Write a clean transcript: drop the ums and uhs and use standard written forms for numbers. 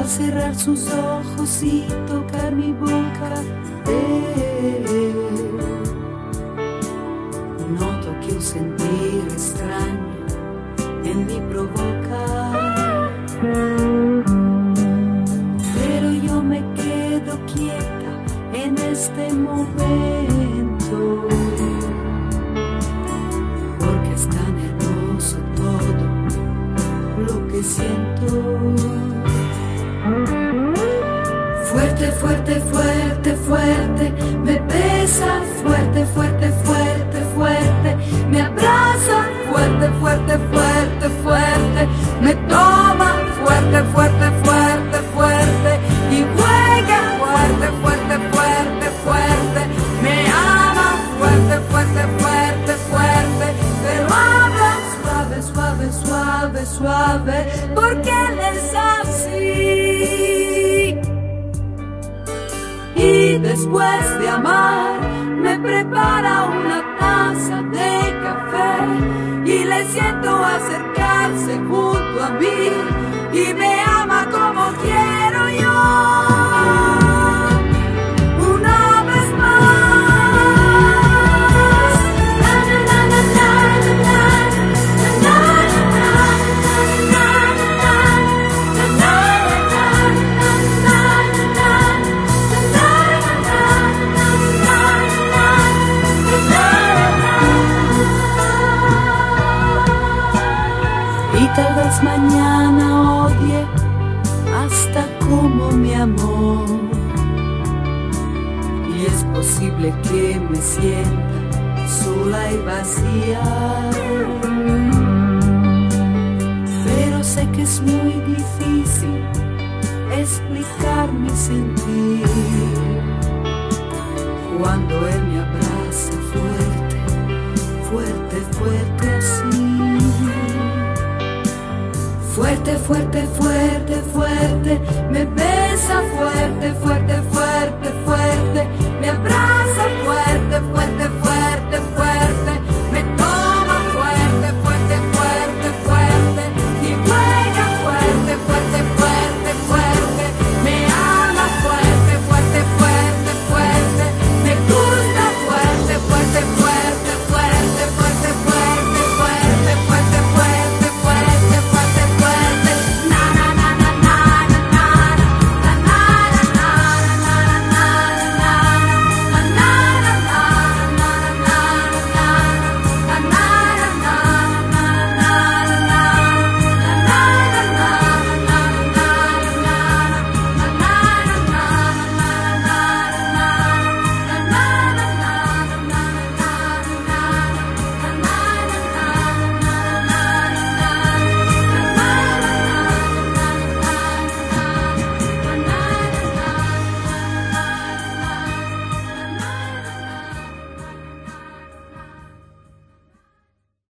al cerrar sus ojos y tocar mi boca, noto que un sentir extraño en mí provoca, pero yo me quedo quieta en este momento, porque es tan hermoso todo lo que siento. Fuerte, fuerte, fuerte, fuerte, me besa, fuerte, fuerte, fuerte, fuerte, me abraza, fuerte, fuerte, fuerte, fuerte, me toma, fuerte, fuerte, fuerte, fuerte, y juega, fuerte, fuerte, fuerte, fuerte, me ama, fuerte, fuerte, fuerte, fuerte, pero habla suave, suave, suave, suave, porque él es así. Y después de amar, me prepara una taza de café y le siento acercarse junto a mí y me ama como quiero yo. Una vez más. Y tal vez mañana odie hasta como me amó. Y es posible que me sienta sola y vacía. Pero sé que es muy difícil explicar mi sentir cuando él me abraza fuerte, fuerte, fuerte así. Fuerte, fuerte, fuerte, fuerte, me besa fuerte, fuerte, fuerte, fuerte, me abraza fuerte, fuerte,